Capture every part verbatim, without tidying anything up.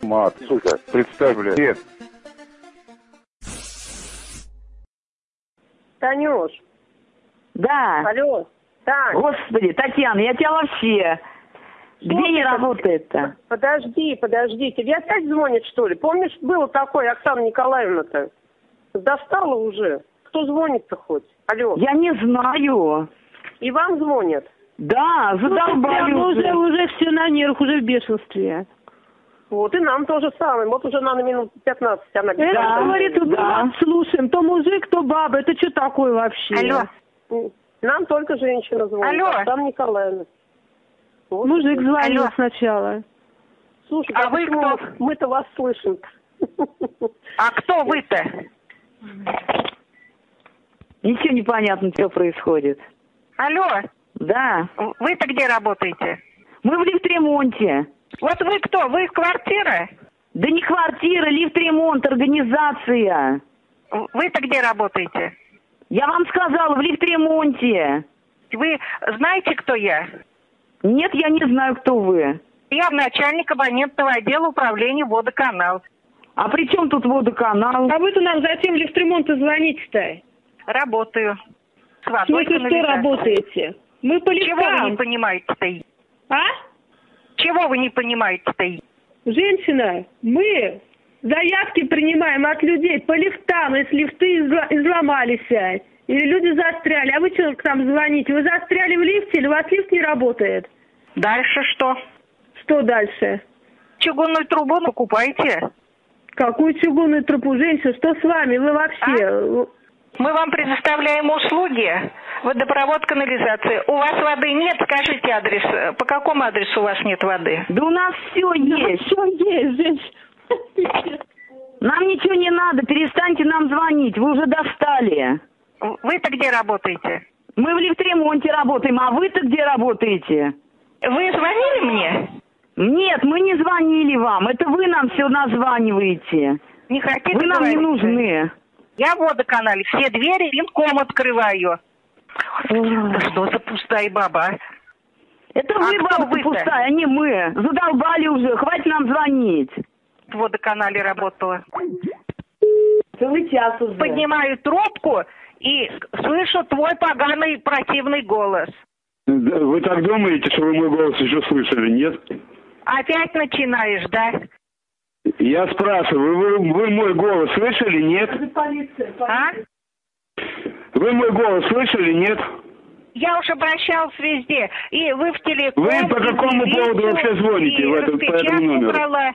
Мат, сука, представь, блядь. Нет. Танюш. Да. Алло. Тань. Господи, Татьяна, я тебя вообще... Где не работает-то? Подожди, подожди. Тебе опять звонит, что ли? Помнишь, было такое, Оксана Николаевна-то? Достала уже. Кто звонит-то хоть? Алло. Я не знаю. И вам звонят? Да, задолбали ну, уже. уже. Уже все на нервах, уже в бешенстве. Вот и нам то же самое. Вот уже надо минут пятнадцать она говорит. Да, Это говорит, да. да. Слушаем, то мужик, то баба. Это что такое вообще? Алло. Нам только женщина звонит. Алло. Оксана Николаевна. Вот. Мужик звонил Алло. Сначала. Слушай, а да вы кто? Мы-то вас слышим. А кто вы-то? Ничего не понятно, что происходит. Алло. Да. Вы-то где работаете? Мы в лифт-ремонте. Вот вы кто? Вы квартира? Да не квартира, лифт-ремонт, организация. Вы-то где работаете? Я вам сказала, в лифт-ремонте. Вы знаете, кто я? Нет, я не знаю, кто вы. Я начальник абонентного отдела управления водоканал. А при чем тут водоканал? А вы-то нам зачем в лифт-ремонт звоните-то? Работаю. С водой. В смысле, что работаете? Мы по лифтам. Чего вы не понимаете-то? А? Чего вы не понимаете-то? Женщина, мы заявки принимаем от людей по лифтам, если лифты изломались. Или люди застряли. А вы что к нам звоните? Вы застряли в лифте или у вас лифт не работает? Дальше что? Что дальше? Чугунную трубу покупаете? Какую чугунную трубу? Женщина, что с вами? Вы вообще... А? Мы вам предоставляем услуги. Водопровод, канализация. У вас воды нет? Скажите адрес. По какому адресу у вас нет воды? Да у нас все есть. Все есть, женщина. Нам ничего не надо. Перестаньте нам звонить. Вы уже достали. Вы-то где работаете? Мы в лифт-ремонте работаем, а вы-то где работаете? Вы звонили мне? Нет, мы не звонили вам. Это вы нам все названиваете. Не хотите Вы нам говорить? не нужны. Я в водоканале все двери винком открываю. Да что за пустая баба? Это вы, а баба, пустая, а не мы. Задолбали уже, хватит нам звонить. В водоканале работала. Целый час уже. Поднимаю трубку и слышу твой поганый противный голос. Вы так думаете, что вы мой голос еще слышали, нет? Опять начинаешь, да? Я спрашиваю, вы, вы мой голос слышали, нет? А? Вы мой голос слышали, нет? Я уж обращалась везде. И вы в телефон... Вы по какому поводу вообще звоните в этот, по этому номеру? Брала.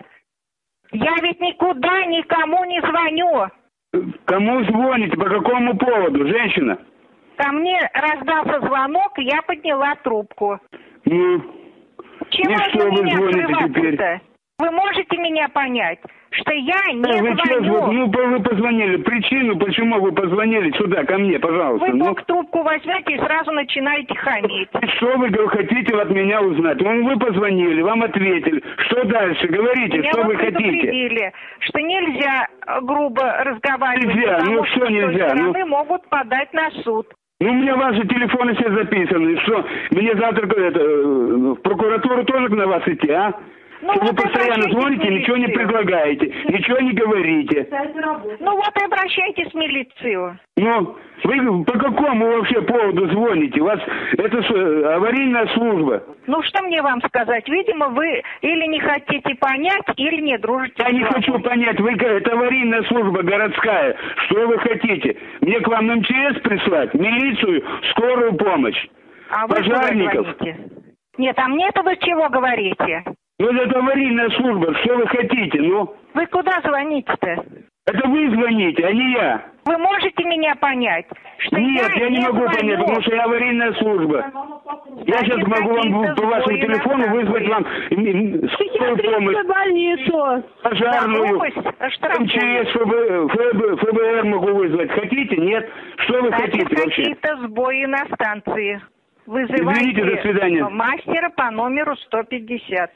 Я ведь никуда никому не звоню. Кому звоните? По какому поводу, женщина? Ко мне раздался звонок, и я подняла трубку. Ну, чего и что вы звоните теперь? Вы можете меня понять, что я не да, вы звоню? Что, ну, вы позвонили. Причину, почему вы позвонили сюда, ко мне, пожалуйста. Вы ну. только трубку возьмете и сразу начинаете хамить. Что вы хотите от меня узнать? Ну, вы позвонили, вам ответили. Что дальше? Говорите, меня что вы вы хотите. предупредили, что нельзя грубо разговаривать. Нельзя, ну что нельзя? Стороны Ну... могут подать на суд. Ну, у меня ваши телефоны все записаны. Что, мне завтра это, в прокуратуру тоже на вас идти, а? Ну, что вот вы постоянно звоните, ничего не предлагаете, ничего не говорите. Ну вот и обращайтесь в милицию. Ну, вы по какому вообще поводу звоните? У вас это что, аварийная служба? Ну, что мне вам сказать? Видимо, вы или не хотите понять, или не дружите. Я не хочу понять, вы это аварийная служба городская. Что вы хотите? Мне к вам эм че эс прислать, милицию, скорую помощь, а вы пожарников? Нет, а мне-то вы чего говорите? Ну, это аварийная служба, что вы хотите, ну? Вы куда звоните-то? Это вы звоните, а не я. Вы можете меня понять? Что Нет, я, я не, не могу звоню. понять, потому что я аварийная служба. Я сейчас могу вам по вашему телефону вызвать вам скорую помощь. Больницу. Пожарную, эм че эс, эф бэ эр могу вызвать. Хотите? Нет? Что вы Значит, хотите вообще? какие-то сбои на станции. Вызывайте Извините, до свидания. Мастера по номеру сто пятьдесят.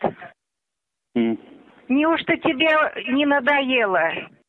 Mm. Неужто тебе не надоело?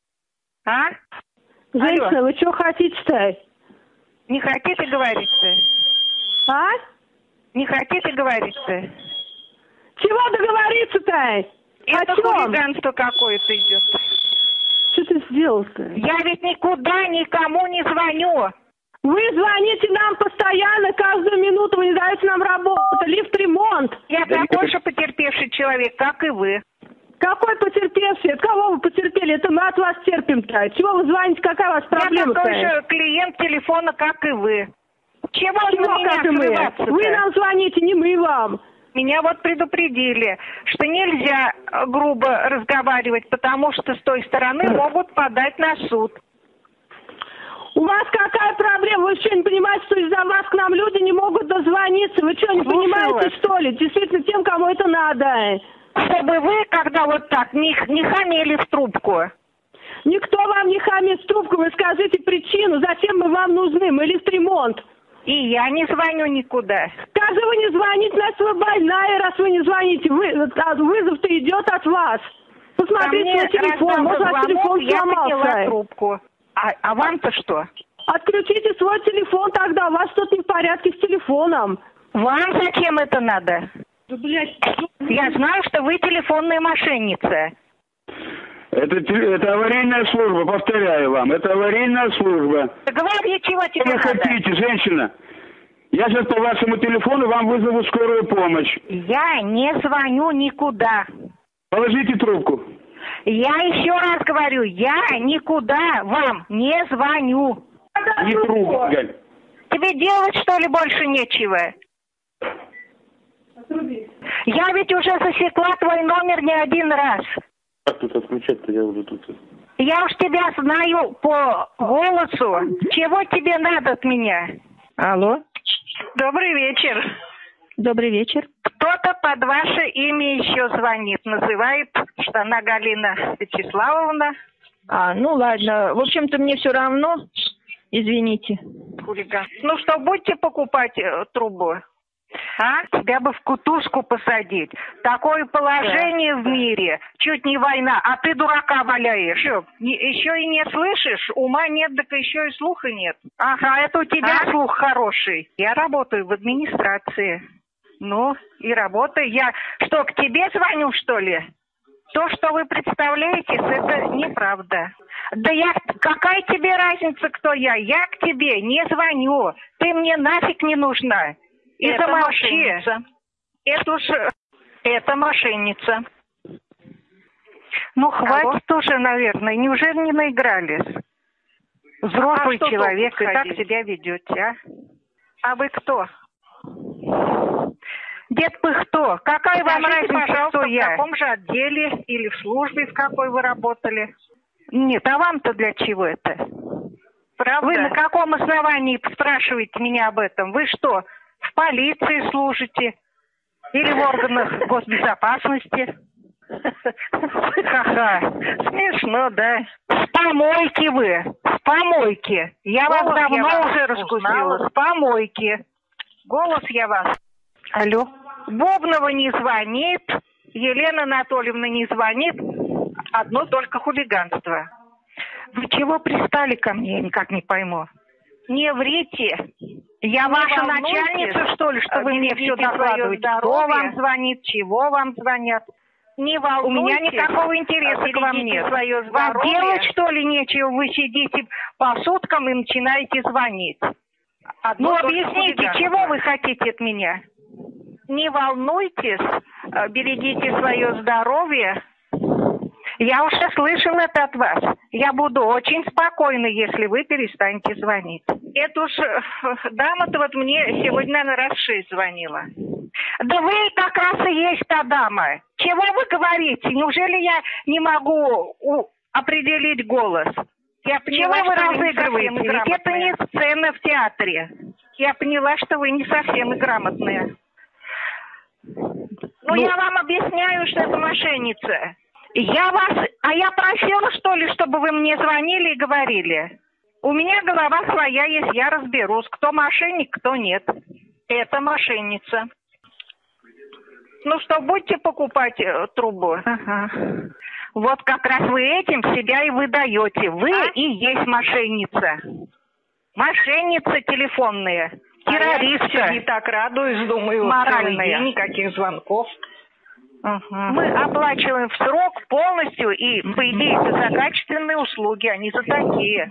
А? Женщина, алло. Вы что хотите-то? Не хотите говорить-то? А? Не хотите говорить-то? Чего договориться-то? Это хулиганство какое-то идет. Что ты сделал-то? Я ведь никуда никому не звоню. Вы звоните нам постоянно, каждую минуту, вы не даете нам работу, лифт-ремонт. Я такой же потерпевший человек, как и вы. Какой потерпевший? От кого вы потерпели? Это мы от вас терпим-то. Чего вы звоните? Какая у вас проблема-то? Я такой же клиент телефона, как и вы. Чего, Чего вы меня как и мы? Вы нам звоните, не мы вам. Меня вот предупредили, что нельзя грубо разговаривать, потому что с той стороны могут подать на суд. У вас какая проблема? Вы что, не понимаете, что из-за вас к нам люди не могут дозвониться? Вы что, не Слушаю понимаете, вас. что ли? Действительно, тем, кому это надо. Чтобы вы, когда вот так, не, не хамели в трубку. Никто вам не хамит в трубку, вы скажите причину, зачем мы вам нужны, мы лифт-ремонт. И я не звоню никуда. Как же вы не звоните, значит вы больная, раз вы не звоните, вы, а вызов-то идет от вас. Посмотрите на телефон, может, ваш телефон я подняла сломался. трубку. А, а вам-то что? Отключите свой телефон тогда, у вас что-то не в порядке с телефоном. Вам зачем это надо? Да, блядь. Я знаю, что вы телефонная мошенница. Это, это аварийная служба, повторяю вам, это аварийная служба. Говори, чего тебе Что вы надо? хотите, женщина? Я сейчас по вашему телефону вам вызову скорую помощь. Я не звоню никуда. Положите трубку. Я еще раз говорю, я никуда вам не звоню. Не трубку, Галь. Тебе делать, что ли, больше нечего? Я ведь уже засекла твой номер не один раз. Как тут отключать-то? Я уже тут... Я уж тебя знаю по голосу. Чего тебе надо от меня? Алло. Добрый вечер. Добрый вечер. Кто-то под ваше имя еще звонит, называет, что она Галина Вячеславовна. А, ну ладно. В общем-то, мне все равно. Извините. Хулиган. Ну что, будете покупать э, трубу? А? Тебя бы в кутузку посадить. Такое положение да. в мире. Чуть не война, а ты дурака валяешь. Что, не, еще и не слышишь? Ума нет, так еще и слуха нет. Ага, это у тебя а? слух хороший. Я работаю в администрации. Ну, и работаю. Я что, к тебе звоню, что ли? То, что вы представляете, это неправда. Да я, какая тебе разница, кто я? Я к тебе не звоню. Ты мне нафиг не нужна. И это замолчи. Мошенница. Это уж... Это мошенница. Ну, хватит Алло? Уже, наверное. Неужели не наигрались? Взрослый а человек, и так себя ведете, а? А вы кто? Дед Пыхто, какая вам разница, кто я? В каком же отделе или в службе, в какой вы работали? Нет, а вам-то для чего это? Правда? Вы на каком основании спрашиваете меня об этом? Вы что, в полиции служите? Или в органах госбезопасности? Ха-ха, смешно, да? В помойке вы, в помойке. Я вас давно уже раскусила, в помойке. Голос я вас. Алло. Бубнова не звонит, Елена Анатольевна не звонит, одно только хулиганство. Вы чего пристали ко мне, я никак не пойму. Не врите. Я не ваша начальница, что ли, что вы мне все докладываете? Кто вам звонит, чего вам звонят? Не волнуйтесь. У меня никакого интереса к вам нет. Вам делать, что ли, нечего? Вы сидите по суткам и начинаете звонить. Одно ну, объясните, чего вы хотите от меня? Не волнуйтесь, берегите свое здоровье. Я уже слышал это от вас. Я буду очень спокойна, если вы перестанете звонить. Это уж дама-то вот мне сегодня, наверное, раз шесть звонила. Да вы как раз и есть та дама. Чего вы говорите? Неужели я не могу у- определить голос? Я поняла, чего вы разыгрываете? Ведь это не сцена в театре. Я поняла, что вы не совсем грамотные. Ну, ну, я вам объясняю, что это мошенница. Я вас... А я просила, что ли, чтобы вы мне звонили и говорили? У меня голова своя есть, я разберусь, кто мошенник, кто нет. Это мошенница. Ну что, будете покупать э, трубу? Ага. Вот как раз вы этим себя и выдаете. Вы а? И есть мошенница. Мошенница телефонная. Террористка. А я не так радуюсь, думаю, моральная. Никаких звонков. Угу. Мы оплачиваем в срок полностью, и, по идее, это за качественные услуги, а не за такие.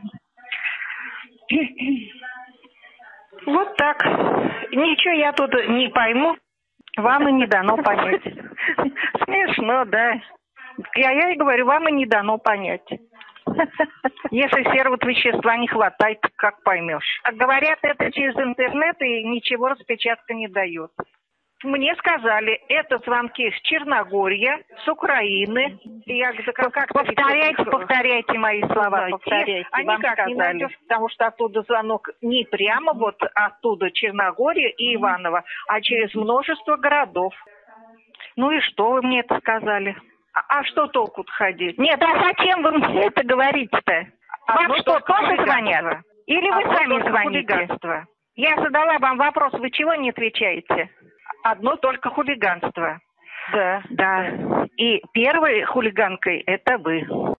Вот так. Ничего я тут не пойму. Вам и не дано понять. Смешно, да. Я, я и говорю, вам и не дано понять. Если серого вещества не хватает, как поймешь? А говорят, это через интернет, и ничего распечатка не дает. Мне сказали, это звонки с Черногория, с Украины. Я говорю, как, как повторяйте, повторяйте мои слова, повторяйте. Они вам как сказали. Не найдешь, потому что оттуда звонок не прямо вот оттуда Черногория и Иваново, а через множество городов. Ну и что вы мне это сказали? А, а что толку-то ходить? Нет, а зачем вы мне это говорите-то? Вам что, тоже звонят? Или вы а сами звоните? Хулиганство. Я задала вам вопрос, вы чего не отвечаете? Одно только хулиганство. Да. Да. И первой хулиганкой это вы.